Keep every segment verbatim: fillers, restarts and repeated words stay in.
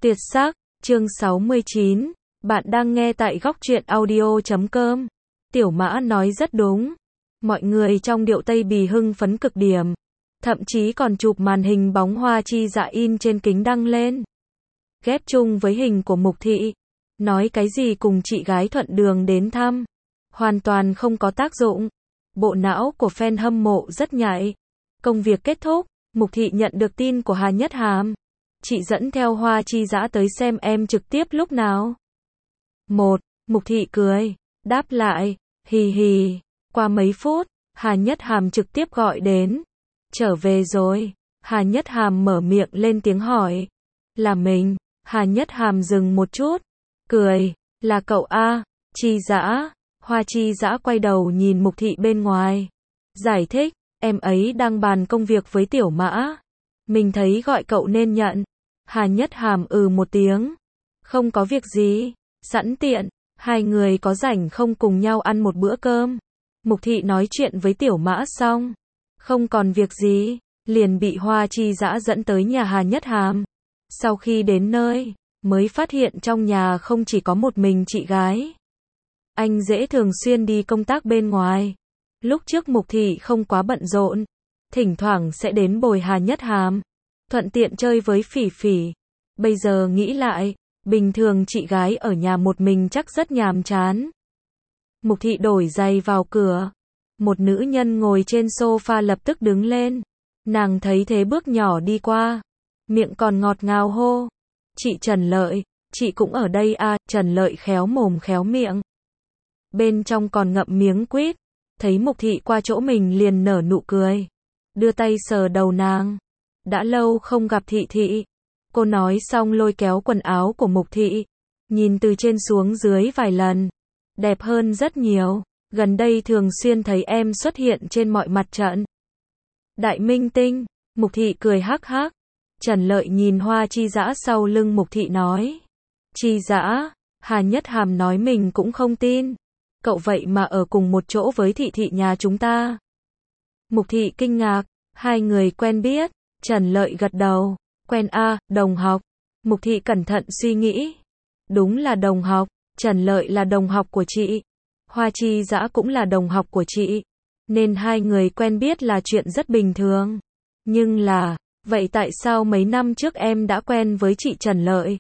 Tuyệt sắc, chương sáu mươi chín, bạn đang nghe tại góc truyện audio chấm com. Tiểu Mã nói rất đúng. Mọi người trong điệu Tây Bì hưng phấn cực điểm. Thậm chí còn chụp màn hình bóng Hoa Chi Dạ in trên kính đăng lên. Ghép chung với hình của Mục Thị. Nói cái gì cùng chị gái thuận đường đến thăm. Hoàn toàn không có tác dụng. Bộ não của fan hâm mộ rất nhạy. Công việc kết thúc, Mục Thị nhận được tin của Hà Nhất Hàm. Chị dẫn theo Hoa Chi Dã tới xem em trực tiếp lúc nào? Một, Mục Thị cười, đáp lại, hì hì. Qua mấy phút, Hà Nhất Hàm trực tiếp gọi đến. Trở về rồi. Hà Nhất Hàm mở miệng lên tiếng hỏi. Là mình. Hà Nhất Hàm dừng một chút. Cười, là cậu A, Chi Dã. Hoa Chi Dã quay đầu nhìn Mục Thị bên ngoài. Giải thích, em ấy đang bàn công việc với Tiểu Mã. Mình thấy gọi cậu nên nhận. Hà Nhất Hàm ừ một tiếng. Không có việc gì, sẵn tiện, hai người có rảnh không cùng nhau ăn một bữa cơm. Mục Thị nói chuyện với Tiểu Mã xong, không còn việc gì, liền bị Hoa Chi Dã dẫn tới nhà Hà Nhất Hàm. Sau khi đến nơi, mới phát hiện trong nhà không chỉ có một mình chị gái. Anh Dễ thường xuyên đi công tác bên ngoài. Lúc trước Mục Thị không quá bận rộn, thỉnh thoảng sẽ đến bồi Hà Nhất Hàm, thuận tiện chơi với Phỉ Phỉ. Bây giờ nghĩ lại, bình thường chị gái ở nhà một mình chắc rất nhàm chán. Mục Thị đổi giày vào cửa. Một nữ nhân ngồi trên sofa lập tức đứng lên. Nàng thấy thế bước nhỏ đi qua. Miệng còn ngọt ngào hô. Chị Trần Lợi, chị cũng ở đây à? Trần Lợi khéo mồm khéo miệng. Bên trong còn ngậm miếng quýt. Thấy Mục Thị qua chỗ mình liền nở nụ cười. Đưa tay sờ đầu nàng. Đã lâu không gặp Thị Thị. Cô nói xong lôi kéo quần áo của Mục Thị. Nhìn từ trên xuống dưới vài lần. Đẹp hơn rất nhiều. Gần đây thường xuyên thấy em xuất hiện trên mọi mặt trận. Đại minh tinh. Mục Thị cười hắc hắc. Trần Lợi nhìn Hoa Chi Dã sau lưng Mục Thị nói. Chi Dã, Hà Nhất Hàm nói mình cũng không tin. Cậu vậy mà ở cùng một chỗ với Thị Thị nhà chúng ta. Mục Thị kinh ngạc. Hai người quen biết. Trần Lợi gật đầu. Quen a, đồng học. Mục Thị cẩn thận suy nghĩ. Đúng là đồng học. Trần Lợi là đồng học của chị. Hoa Chi Dã cũng là đồng học của chị. Nên hai người quen biết là chuyện rất bình thường. Nhưng là, vậy tại sao mấy năm trước em đã quen với chị Trần Lợi?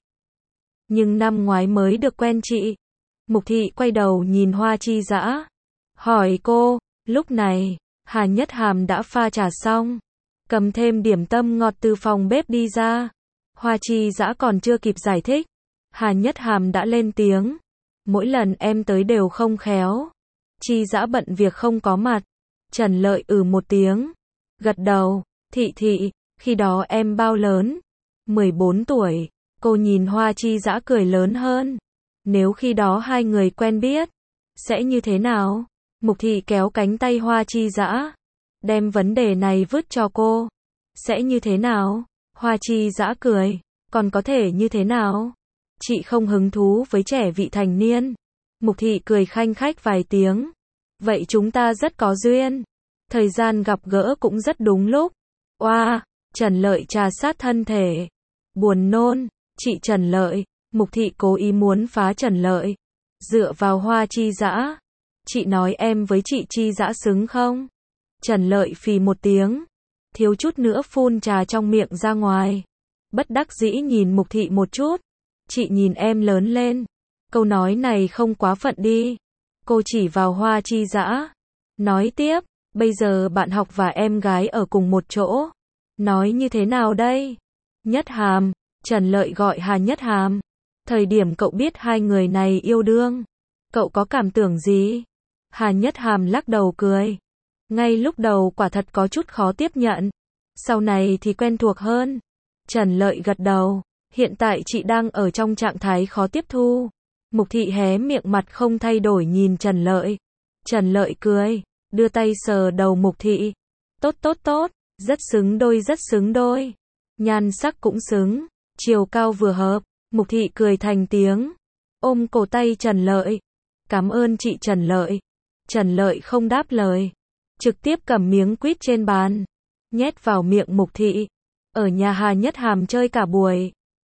Nhưng năm ngoái mới được quen chị. Mục Thị quay đầu nhìn Hoa Chi Dã. Hỏi cô, lúc này, Hà Nhất Hàm đã pha trà xong. Cầm thêm điểm tâm ngọt từ phòng bếp đi ra. Hoa Chi Dã còn chưa kịp giải thích. Hà Nhất Hàm đã lên tiếng. Mỗi lần em tới đều không khéo. Chi Dã bận việc không có mặt. Trần Lợi ừ một tiếng. Gật đầu. Thị Thị, khi đó em bao lớn? mười bốn tuổi. Cô nhìn Hoa Chi Dã cười lớn hơn. Nếu khi đó hai người quen biết, sẽ như thế nào? Mục Thị kéo cánh tay Hoa Chi Dã. Đem vấn đề này vứt cho cô. Sẽ như thế nào? Hoa Chi Dã cười. Còn có thể như thế nào? Chị không hứng thú với trẻ vị thành niên. Mục Thị cười khanh khách vài tiếng. Vậy chúng ta rất có duyên. Thời gian gặp gỡ cũng rất đúng lúc. Oa, wow, Trần Lợi trà sát thân thể. Buồn nôn, chị Trần Lợi. Mục Thị cố ý muốn phá Trần Lợi. Dựa vào Hoa Chi Dã. Chị nói em với chị Chi Dã xứng không? Trần Lợi phì một tiếng. Thiếu chút nữa phun trà trong miệng ra ngoài. Bất đắc dĩ nhìn Mục Thị một chút. Chị nhìn em lớn lên. Câu nói này không quá phận đi. Cô chỉ vào Hoa Chi Dã. Nói tiếp, bây giờ bạn học và em gái ở cùng một chỗ. Nói như thế nào đây? Nhất Hàm. Trần Lợi gọi Hà Nhất Hàm. Thời điểm cậu biết hai người này yêu đương, cậu có cảm tưởng gì? Hà Nhất Hàm lắc đầu cười. Ngay lúc đầu quả thật có chút khó tiếp nhận. Sau này thì quen thuộc hơn. Trần Lợi gật đầu. Hiện tại chị đang ở trong trạng thái khó tiếp thu. Mục Thị hé miệng mặt không thay đổi nhìn Trần Lợi. Trần Lợi cười. Đưa tay sờ đầu Mục Thị. Tốt tốt tốt. Rất xứng đôi rất xứng đôi. Nhan sắc cũng xứng. Chiều cao vừa hợp. Mục Thị cười thành tiếng. Ôm cổ tay Trần Lợi. Cảm ơn chị Trần Lợi. Trần Lợi không đáp lời. Trực tiếp cầm miếng quýt trên bàn. Nhét vào miệng Mục Thị. Ở nhà Hà Nhất Hàm chơi cả buổi.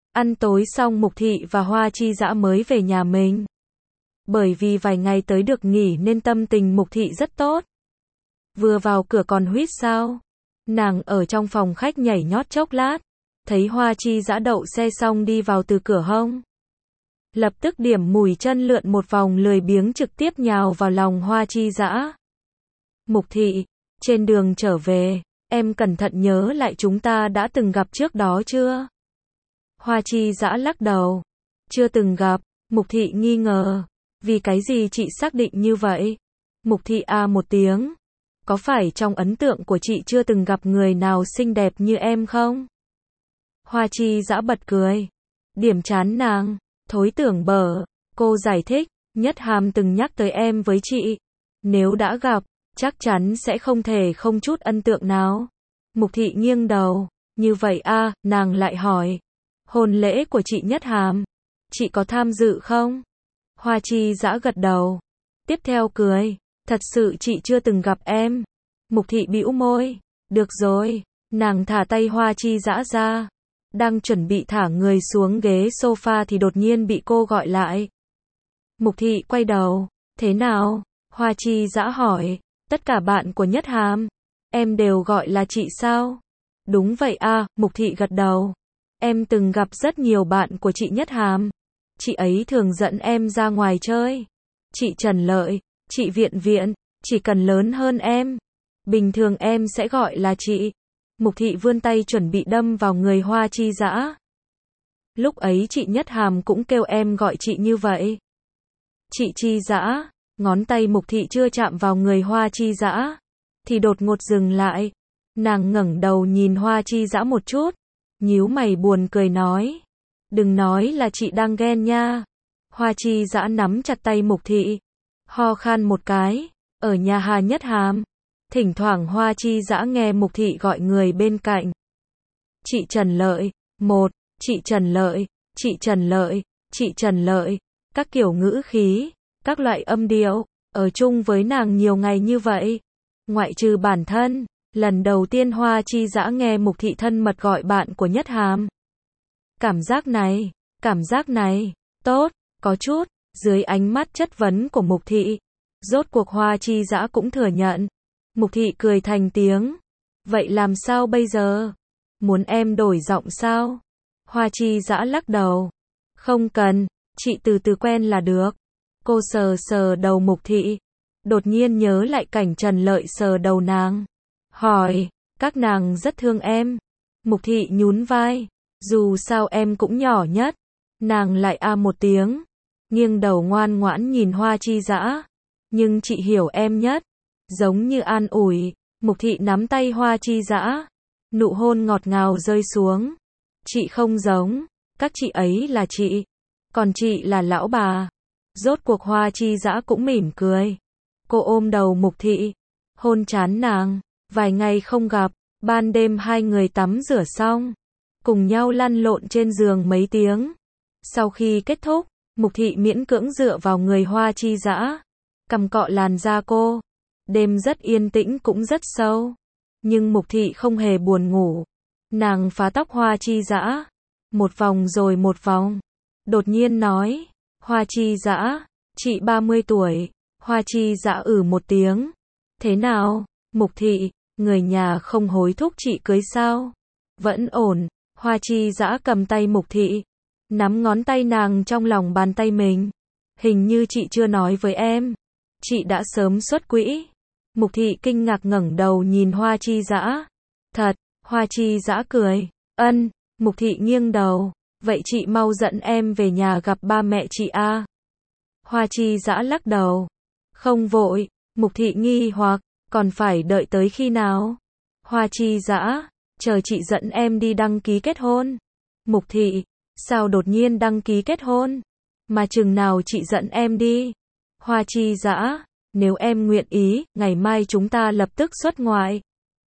Ăn tối xong Mục Thị và Hoa Chi Dã mới về nhà mình. Bởi vì vài ngày tới được nghỉ nên tâm tình Mục Thị rất tốt. Vừa vào cửa còn huýt sáo. Nàng ở trong phòng khách nhảy nhót chốc lát. Thấy Hoa Chi Dã đậu xe xong đi vào từ cửa hông. Lập tức điểm mùi chân lượn một vòng lười biếng trực tiếp nhào vào lòng Hoa Chi Dã. Mục Thị, trên đường trở về, em cẩn thận nhớ lại chúng ta đã từng gặp trước đó chưa? Hoa Chi Dã lắc đầu. Chưa từng gặp. Mục Thị nghi ngờ. Vì cái gì chị xác định như vậy? Mục Thị a một tiếng. Có phải trong ấn tượng của chị chưa từng gặp người nào xinh đẹp như em không? Hoa Chi Dã bật cười. Điểm chán nàng. Thối tưởng bở. Cô giải thích. Nhất Hàm từng nhắc tới em với chị. Nếu đã gặp, chắc chắn sẽ không thể không chút ấn tượng nào. Mục Thị nghiêng đầu. Như vậy a, nàng lại hỏi. Hôn lễ của chị Nhất Hàm, chị có tham dự không? Hoa Chi Dã gật đầu. Tiếp theo cười. Thật sự chị chưa từng gặp em. Mục Thị bĩu môi. Được rồi. Nàng thả tay Hoa Chi Dã ra. Đang chuẩn bị thả người xuống ghế sofa thì đột nhiên bị cô gọi lại. Mục Thị quay đầu. Thế nào? Hoa Chi Dã hỏi. Tất cả bạn của Nhất Hàm, em đều gọi là chị sao? Đúng vậy a, Mục Thị gật đầu. Em từng gặp rất nhiều bạn của chị Nhất Hàm. Chị ấy thường dẫn em ra ngoài chơi. Chị Trần Lợi, chị Viện Viện, chỉ cần lớn hơn em. Bình thường em sẽ gọi là chị. Mục Thị vươn tay chuẩn bị đâm vào người Hoa Chi Dã. Lúc ấy chị Nhất Hàm cũng kêu em gọi chị như vậy. Chị Chi Dã, ngón tay Mục Thị chưa chạm vào người Hoa Chi Dã, thì đột ngột dừng lại. Nàng ngẩng đầu nhìn Hoa Chi Dã một chút. Nhíu mày buồn cười nói. Đừng nói là chị đang ghen nha. Hoa Chi Dã nắm chặt tay Mục Thị. Ho khan một cái. Ở nhà Hà Nhất Hàm. Thỉnh thoảng Hoa Chi Dã nghe Mục Thị gọi người bên cạnh. Chị Trần Lợi. Một. Chị Trần Lợi. Chị Trần Lợi. Chị Trần Lợi. Các kiểu ngữ khí. Các loại âm điệu. Ở chung với nàng nhiều ngày như vậy. Ngoại trừ bản thân. Lần đầu tiên Hoa Chi Dã nghe Mục Thị thân mật gọi bạn của Nhất Hàm. Cảm giác này, cảm giác này, tốt, có chút, dưới ánh mắt chất vấn của Mục Thị. Rốt cuộc Hoa Chi Dã cũng thừa nhận. Mục Thị cười thành tiếng. Vậy làm sao bây giờ? Muốn em đổi giọng sao? Hoa Chi Dã lắc đầu. Không cần, chị từ từ quen là được. Cô sờ sờ đầu Mục Thị. Đột nhiên nhớ lại cảnh Trần Lợi sờ đầu nàng. Hỏi, các nàng rất thương em. Mục Thị nhún vai. Dù sao em cũng nhỏ nhất. Nàng lại a một tiếng. Nghiêng đầu ngoan ngoãn nhìn Hoa Chi Dã. Nhưng chị hiểu em nhất. Giống như an ủi. Mục Thị nắm tay Hoa Chi Dã. Nụ hôn ngọt ngào rơi xuống. Chị không giống. Các chị ấy là chị. Còn chị là lão bà. Rốt cuộc Hoa Chi Dã cũng mỉm cười. Cô ôm đầu Mục Thị. Hôn trán nàng. Vài ngày không gặp. Ban đêm hai người tắm rửa xong. Cùng nhau lăn lộn trên giường mấy tiếng. Sau khi kết thúc, Mục Thị miễn cưỡng dựa vào người Hoa Chi Dã. Cầm cọ làn da cô. Đêm rất yên tĩnh cũng rất sâu. Nhưng Mục Thị không hề buồn ngủ. Nàng phá tóc Hoa Chi Dã. Một vòng rồi một vòng. Đột nhiên nói. Hoa Chi Dã, chị ba mươi tuổi. Hoa Chi Dã ử một tiếng. Thế nào, Mục Thị, người nhà không hối thúc chị cưới sao? Vẫn ổn. Hoa Chi Dã cầm tay Mục Thị. Nắm ngón tay nàng trong lòng bàn tay mình. Hình như chị chưa nói với em. Chị đã sớm xuất quỹ. Mục Thị kinh ngạc ngẩng đầu nhìn Hoa Chi Dã. Thật, Hoa Chi Dã cười. Ân, Mục Thị nghiêng đầu. Vậy chị mau dẫn em về nhà gặp ba mẹ chị a. Hoa Chi Dã lắc đầu. Không vội. Mục Thị nghi hoặc. Còn phải đợi tới khi nào? Hoa Chi Dã, chờ chị dẫn em đi đăng ký kết hôn. Mục Thị, sao đột nhiên đăng ký kết hôn? Mà chừng nào chị dẫn em đi? Hoa Chi Dã, nếu em nguyện ý, ngày mai chúng ta lập tức xuất ngoại.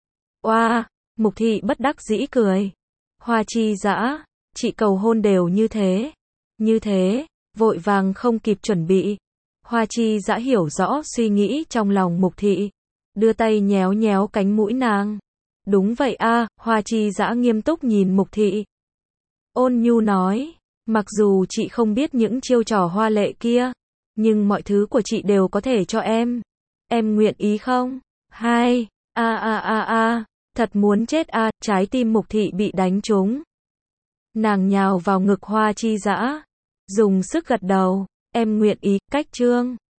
Oa, Mục Thị bất đắc dĩ cười. Hoa Chi Dã, chị cầu hôn đều như thế. Như thế, vội vàng không kịp chuẩn bị. Hoa Chi Dã hiểu rõ suy nghĩ trong lòng Mục Thị. Đưa tay nhéo nhéo cánh mũi nàng. Đúng vậy a, Hoa Chi Dã nghiêm túc nhìn Mục Thị. Ôn nhu nói, mặc dù chị không biết những chiêu trò hoa lệ kia, nhưng mọi thứ của chị đều có thể cho em. Em nguyện ý không? Hai, a a a a, thật muốn chết a, trái tim Mục Thị bị đánh trúng. Nàng nhào vào ngực Hoa Chi Dã, dùng sức gật đầu, em nguyện ý, cách chương.